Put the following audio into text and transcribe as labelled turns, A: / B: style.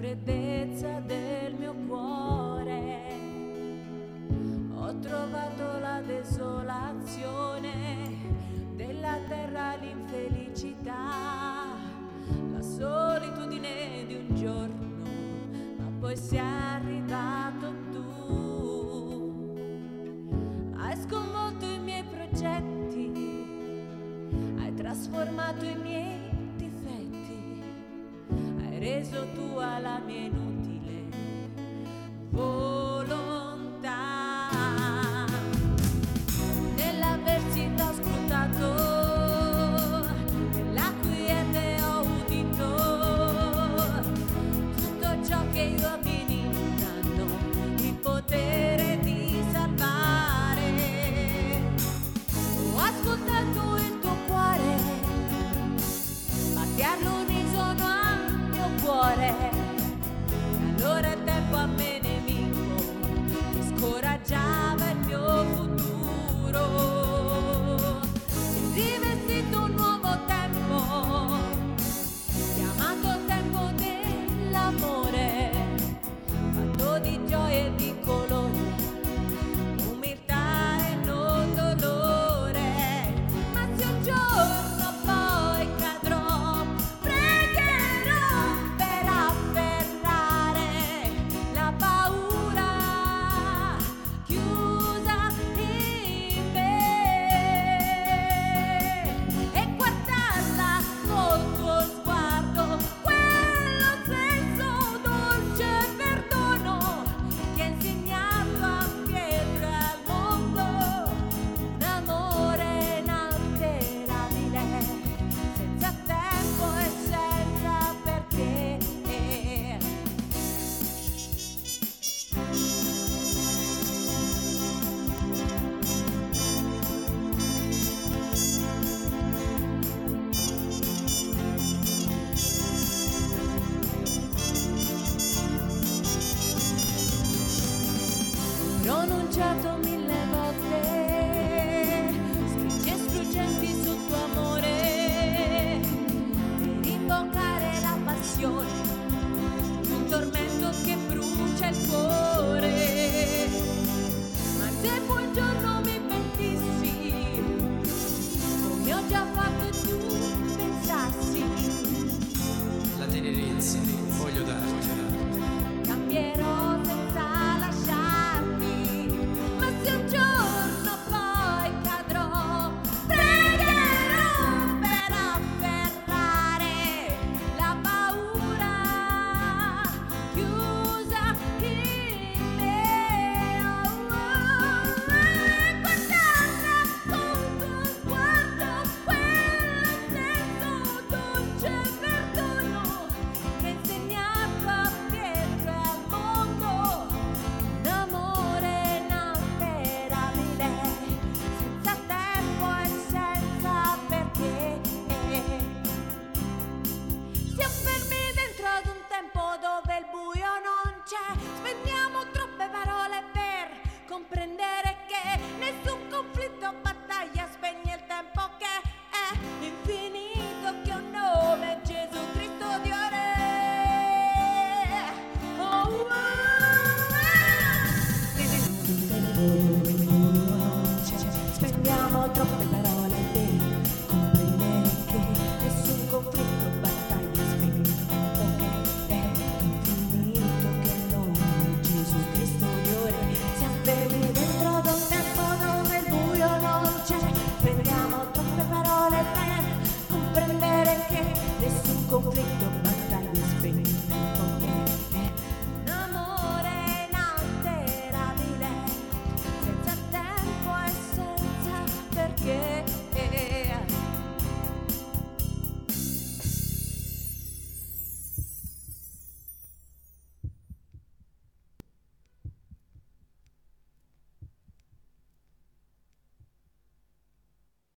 A: freddezza del mio cuore. Ho trovato la desolazione della terra, l'infelicità, la solitudine di un giorno, ma poi sei arrivato tu. Hai sconvolto i miei progetti, hai trasformato i miei difetti, hai reso tua la mia inutile volontà. Nell'avversità ho scrutato, nella quiete ho udito tutto ciò che io abbini hanno il potere di salvare. Ho ascoltato il tuo cuore battere l'unisono al mio cuore. Allora è tempo a me nemico che scoraggiava il mio futuro. Si è rivestito un nuovo tempo, chiamato tempo dell'amore, fatto di gioia e di colore, umiltà e non dolore. Ma se un giorno poi cadrò, pregherò per afferrare la paura chiusa in me e guardarla col tuo sguardo, quello stesso dolce perdono che ha insegnato a Pietro e al mondo un amore inalterabile, senza tempo e senza perché. Pronunciato 1000 volte schegge struggenti sul tuo amore, per invocare la passione di un tormento che brucia il cuore. Ma se poi un giorno mi pentissi, come ho già fatto e tu pensassi,
B: La tenerezza voglio dartela,